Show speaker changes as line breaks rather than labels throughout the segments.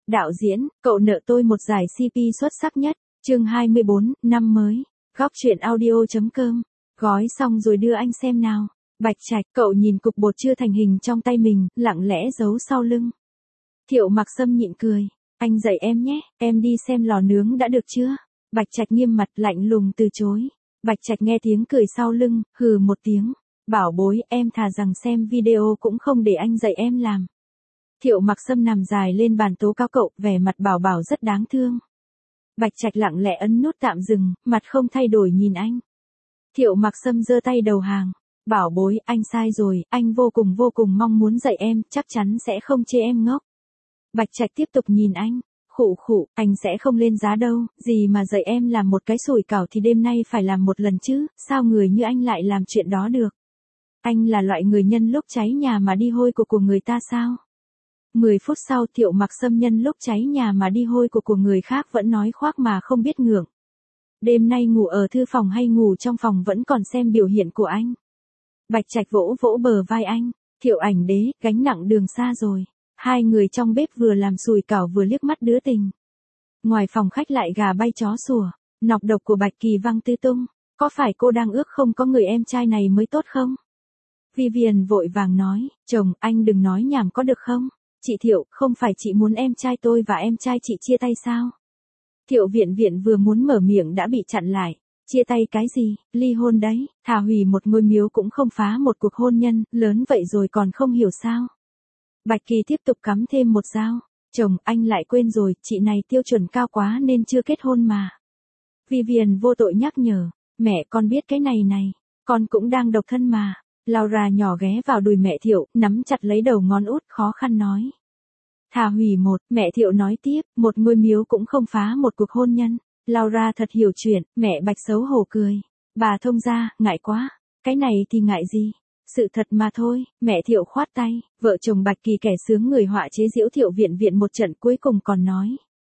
Đạo diễn, cậu nợ tôi một giải CP xuất sắc nhất. Chương 24, năm mới. Góc truyện audio.com. Gói xong rồi đưa anh xem nào. Bạch Trạch, cậu nhìn cục bột chưa thành hình trong tay mình, lặng lẽ giấu sau lưng. Thiệu Mặc Sâm nhịn cười. Anh dạy em nhé, em đi xem lò nướng đã được chưa? Bạch Trạch nghiêm mặt lạnh lùng từ chối. Bạch Trạch nghe tiếng cười sau lưng, hừ một tiếng. Bảo bối, em thà rằng xem video cũng không để anh dạy em làm. Thiệu Mặc Sâm nằm dài lên bàn tố cáo cậu, vẻ mặt bảo bảo rất đáng thương. Bạch Trạch lặng lẽ ấn nút tạm dừng, mặt không thay đổi nhìn anh. Thiệu Mặc Sâm giơ tay đầu hàng. Bảo bối, anh sai rồi, anh vô cùng mong muốn dạy em, chắc chắn sẽ không chê em ngốc. Bạch Trạch tiếp tục nhìn anh. Khụ, anh sẽ không lên giá đâu, gì mà dạy em làm một cái sủi cảo thì đêm nay phải làm một lần chứ, sao người như anh lại làm chuyện đó được? Anh là loại người nhân lúc cháy nhà mà đi hôi của người ta sao? 10 phút sau Thiệu Mặc Sâm nhân lúc cháy nhà mà đi hôi của người khác vẫn nói khoác mà không biết ngượng. Đêm nay ngủ ở thư phòng hay ngủ trong phòng vẫn còn xem biểu hiện của anh. Bạch Trạch vỗ vỗ bờ vai anh. Thiệu Ảnh Đế, gánh nặng đường xa rồi. Hai người trong bếp vừa làm sùi cảo vừa liếc mắt đứa tình. Ngoài phòng khách lại gà bay chó sủa. Nọc độc của Bạch Kỳ văng tứ tung. Có phải cô đang ước không có người em trai này mới tốt không? Vivian vội vàng nói, chồng, anh đừng nói nhảm có được không? Chị Thiệu, không phải chị muốn em trai tôi và em trai chị chia tay sao? Thiệu Viện vừa muốn mở miệng đã bị chặn lại. Chia tay cái gì, ly hôn đấy, thà hủy một ngôi miếu cũng không phá một cuộc hôn nhân, lớn vậy rồi còn không hiểu sao? Bạch Kỳ tiếp tục cắm thêm một dao. Chồng, anh lại quên rồi, chị này tiêu chuẩn cao quá nên chưa kết hôn mà. Vivian vô tội nhắc nhở, mẹ con biết cái này, con cũng đang độc thân mà. Laura nhỏ ghé vào đùi mẹ Thiệu, nắm chặt lấy đầu ngón út khó khăn nói. Thà hủy một, mẹ Thiệu nói tiếp, một ngôi miếu cũng không phá một cuộc hôn nhân. Laura thật hiểu chuyện, mẹ Bạch xấu hổ cười. Bà thông ra, ngại quá. Cái này thì ngại gì? Sự thật mà thôi, mẹ Thiệu khoát tay, vợ chồng Bạch Kỳ kẻ sướng người họa chế giễu Thiệu Viện một trận cuối cùng còn nói.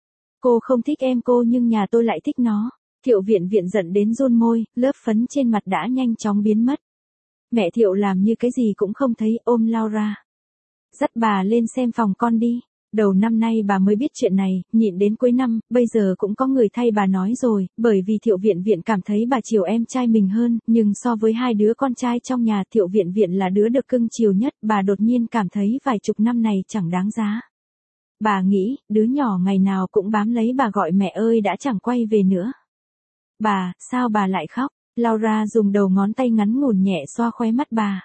Cô không thích em cô nhưng nhà tôi lại thích nó. Thiệu Viện giận đến run môi, lớp phấn trên mặt đã nhanh chóng biến mất. Mẹ Thiệu làm như cái gì cũng không thấy, ôm Laura. Dắt bà lên xem phòng con đi. Đầu năm nay bà mới biết chuyện này, nhịn đến cuối năm, bây giờ cũng có người thay bà nói rồi, bởi vì Thiệu Viện cảm thấy bà chiều em trai mình hơn, nhưng so với hai đứa con trai trong nhà Thiệu Viện là đứa được cưng chiều nhất, bà đột nhiên cảm thấy vài chục năm này chẳng đáng giá. Bà nghĩ, đứa nhỏ ngày nào cũng bám lấy bà gọi mẹ ơi đã chẳng quay về nữa. Bà, sao bà lại khóc? Laura dùng đầu ngón tay ngắn ngủn nhẹ xoa khóe mắt bà.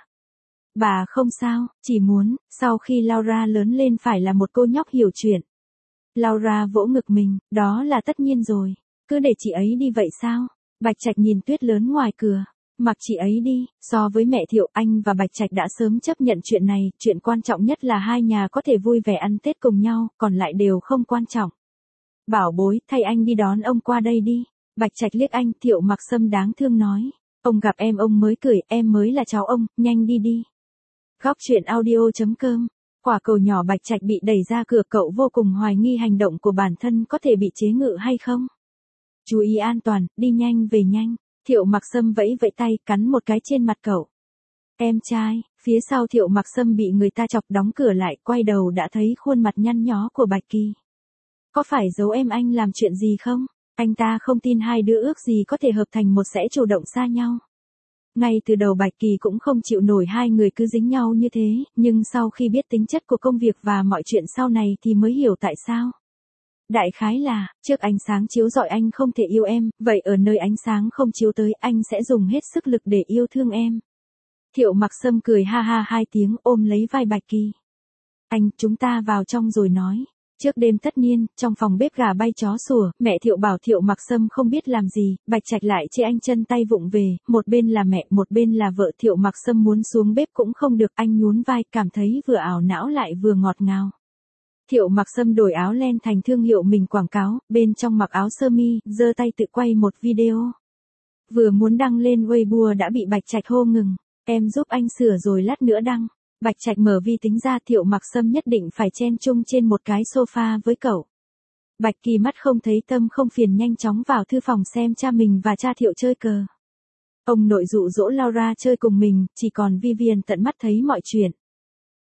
Bà không sao, chỉ muốn, sau khi Laura lớn lên phải là một cô nhóc hiểu chuyện. Laura vỗ ngực mình, đó là tất nhiên rồi, cứ để chị ấy đi vậy sao? Bạch Trạch nhìn tuyết lớn ngoài cửa, mặc chị ấy đi, so với mẹ Thiệu anh và Bạch Trạch đã sớm chấp nhận chuyện này, chuyện quan trọng nhất là hai nhà có thể vui vẻ ăn Tết cùng nhau, còn lại đều không quan trọng. Bảo bối, thay anh đi đón ông qua đây đi. Bạch Trạch liếc anh, Thiệu Mặc Sâm đáng thương nói. Ông gặp em ông mới cười, em mới là cháu ông, nhanh đi đi. Góc truyện audio.com. Quả cầu nhỏ Bạch Trạch bị đẩy ra cửa, cậu vô cùng hoài nghi hành động của bản thân có thể bị chế ngự hay không. Chú ý an toàn, đi nhanh về nhanh. Thiệu Mặc Sâm vẫy vẫy tay, cắn một cái trên mặt cậu. Em trai, phía sau Thiệu Mặc Sâm bị người ta chọc đóng cửa lại, quay đầu đã thấy khuôn mặt nhăn nhó của Bạch Kỳ. Có phải giấu em anh làm chuyện gì không? Anh ta không tin hai đứa ước gì có thể hợp thành một sẽ chủ động xa nhau. Ngay từ đầu Bạch Kỳ cũng không chịu nổi hai người cứ dính nhau như thế, nhưng sau khi biết tính chất của công việc và mọi chuyện sau này thì mới hiểu tại sao. Đại khái là, trước ánh sáng chiếu rọi anh không thể yêu em, vậy ở nơi ánh sáng không chiếu tới anh sẽ dùng hết sức lực để yêu thương em. Thiệu Mặc Sâm cười ha ha hai tiếng ôm lấy vai Bạch Kỳ. Anh, chúng ta vào trong rồi nói. Trước đêm tất niên, trong phòng bếp gà bay chó sủa, mẹ Thiệu bảo Thiệu Mặc Sâm không biết làm gì, Bạch Trạch lại chê anh chân tay vụng về, một bên là mẹ, một bên là vợ. Thiệu Mặc Sâm muốn xuống bếp cũng không được, anh nhún vai, cảm thấy vừa ảo não lại vừa ngọt ngào. Thiệu Mặc Sâm đổi áo len thành thương hiệu mình quảng cáo, bên trong mặc áo sơ mi, giơ tay tự quay một video. Vừa muốn đăng lên Weibo đã bị Bạch Trạch hô ngừng, em giúp anh sửa rồi lát nữa đăng. Bạch Trạch mở vi tính ra, Thiệu Mặc Sâm nhất định phải chen chung trên một cái sofa với cậu. Bạch Kỳ mắt không thấy tâm không phiền nhanh chóng vào thư phòng xem cha mình và cha Thiệu chơi cờ. Ông nội dụ dỗ Laura chơi cùng mình, chỉ còn Vivian tận mắt thấy mọi chuyện.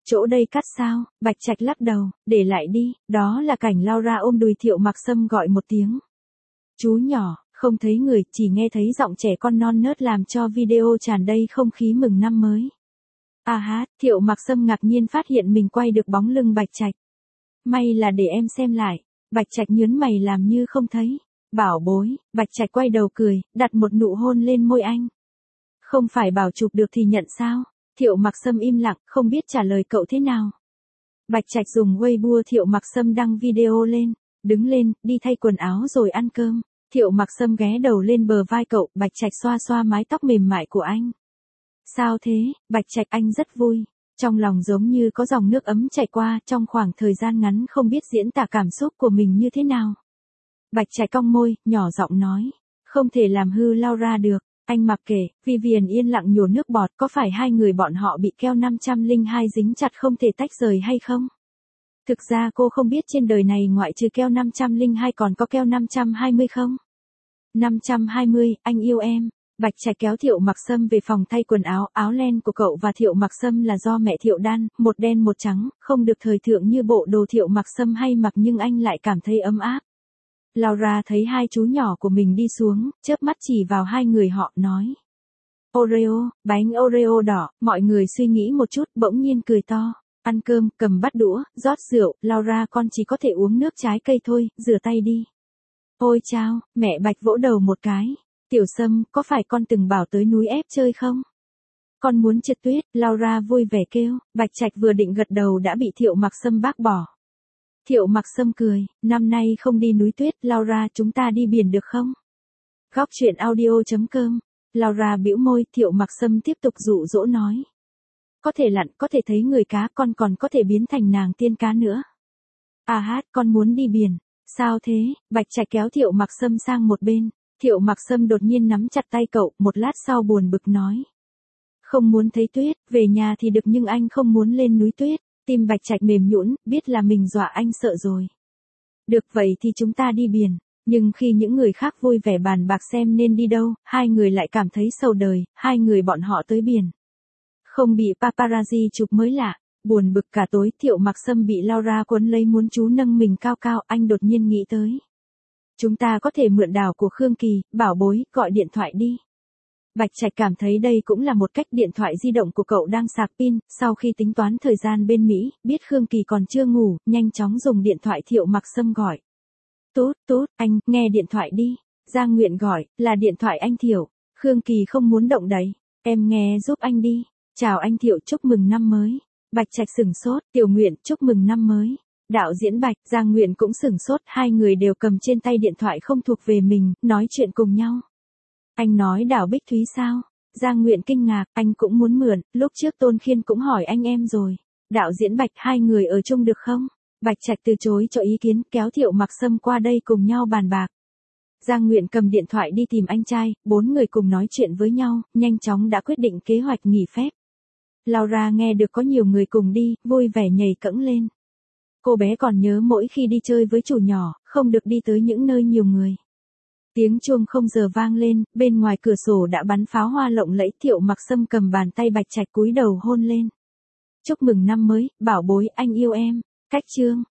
Chỗ đây cắt sao? Bạch Trạch lắc đầu, để lại đi, đó là cảnh Laura ôm đùi Thiệu Mặc Sâm gọi một tiếng. Chú nhỏ, không thấy người, chỉ nghe thấy giọng trẻ con non nớt làm cho video tràn đầy không khí mừng năm mới. À hát, Thiệu Mặc Sâm ngạc nhiên phát hiện mình quay được bóng lưng Bạch Trạch. May là để em xem lại. Bạch Trạch nhớn mày làm như không thấy. Bảo bối, Bạch Trạch quay đầu cười, đặt một nụ hôn lên môi anh. Không phải bảo chụp được thì nhận sao? Thiệu Mặc Sâm im lặng, không biết trả lời cậu thế nào. Bạch Trạch dùng Weibo Thiệu Mặc Sâm đăng video lên. Đứng lên, đi thay quần áo rồi ăn cơm. Thiệu Mặc Sâm ghé đầu lên bờ vai cậu, Bạch Trạch xoa xoa mái tóc mềm mại của anh. Sao thế? Bạch Trạch anh rất vui. Trong lòng giống như có dòng nước ấm chảy qua, trong khoảng thời gian ngắn không biết diễn tả cảm xúc của mình như thế nào. Bạch Trạch cong môi, nhỏ giọng nói. Không thể làm hư Laura được. Anh mặc kệ, Vivian yên lặng nhổ nước bọt, có phải hai người bọn họ bị keo 502 dính chặt không thể tách rời hay không? Thực ra cô không biết trên đời này ngoại trừ keo 502 còn có keo 520 không? 520, anh yêu em. Bạch Trạch kéo Thiệu Mặc Sâm về phòng thay quần áo, áo len của cậu và Thiệu Mặc Sâm là do mẹ Thiệu đan, một đen một trắng, không được thời thượng như bộ đồ Thiệu Mặc Sâm hay mặc nhưng anh lại cảm thấy ấm áp. Laura thấy hai chú nhỏ của mình đi xuống, chớp mắt chỉ vào hai người họ, nói. Oreo, bánh Oreo đỏ, mọi người suy nghĩ một chút, bỗng nhiên cười to. Ăn cơm, cầm bát đũa, rót rượu, Laura con chỉ có thể uống nước trái cây thôi, rửa tay đi. Ôi chao, mẹ Bạch vỗ đầu một cái. Tiểu Sâm, có phải con từng bảo tới núi ép chơi không? Con muốn trượt tuyết, Laura vui vẻ kêu. Bạch Trạch vừa định gật đầu đã bị Thiệu Mặc Sâm bác bỏ. Thiệu Mặc Sâm cười, năm nay không đi núi tuyết, Laura chúng ta đi biển được không? Góc truyện audio.com. Laura bĩu môi, Thiệu Mặc Sâm tiếp tục dụ dỗ nói. Có thể lặn, có thể thấy người cá, con còn có thể biến thành nàng tiên cá nữa. À hát, con muốn đi biển. Sao thế? Bạch Trạch kéo Thiệu Mặc Sâm sang một bên. Thiệu Mặc Sâm đột nhiên nắm chặt tay cậu, một lát sau buồn bực nói. Không muốn thấy tuyết, về nhà thì được nhưng anh không muốn lên núi tuyết. Tim Bạch Trạch mềm nhũn, biết là mình dọa anh sợ rồi. Được vậy thì chúng ta đi biển. Nhưng khi những người khác vui vẻ bàn bạc xem nên đi đâu, hai người lại cảm thấy sầu đời, hai người bọn họ tới biển. Không bị paparazzi chụp mới lạ, buồn bực cả tối. Thiệu Mặc Sâm bị Laura quấn lấy muốn chú nâng mình cao cao, anh đột nhiên nghĩ tới. Chúng ta có thể mượn đảo của Khương Kỳ, bảo bối, gọi điện thoại đi. Bạch Trạch cảm thấy đây cũng là một cách. Điện thoại di động của cậu đang sạc pin, sau khi tính toán thời gian bên Mỹ, biết Khương Kỳ còn chưa ngủ, nhanh chóng dùng điện thoại. Thiệu Mặc Sâm gọi. Tút tút, anh, nghe điện thoại đi. Giang Nguyện gọi, là điện thoại anh Thiệu. Khương Kỳ không muốn động đậy. Em nghe giúp anh đi. Chào anh Thiệu, chúc mừng năm mới. Bạch Trạch sửng sốt, Tiểu Nguyện, chúc mừng năm mới. Đạo diễn Bạch, Giang Nguyện cũng sửng sốt, hai người đều cầm trên tay điện thoại không thuộc về mình, nói chuyện cùng nhau. Anh nói Đào Bích Thúy sao? Giang Nguyện kinh ngạc, anh cũng muốn mượn, lúc trước Tôn Khiên cũng hỏi anh em rồi. Đạo diễn Bạch, hai người ở chung được không? Bạch Trạch từ chối cho ý kiến, kéo Thiệu Mặc Sâm qua đây cùng nhau bàn bạc. Giang Nguyện cầm điện thoại đi tìm anh trai, bốn người cùng nói chuyện với nhau, nhanh chóng đã quyết định kế hoạch nghỉ phép. Laura nghe được có nhiều người cùng đi, vui vẻ nhảy cẫng lên. Cô bé còn nhớ mỗi khi đi chơi với chủ nhỏ, không được đi tới những nơi nhiều người. Tiếng chuông không giờ vang lên, bên ngoài cửa sổ đã bắn pháo hoa lộng lẫy. Thiệu Mặc Sâm cầm bàn tay Bạch Trạch cúi đầu hôn lên. Chúc mừng năm mới, bảo bối, anh yêu em. Cách chương.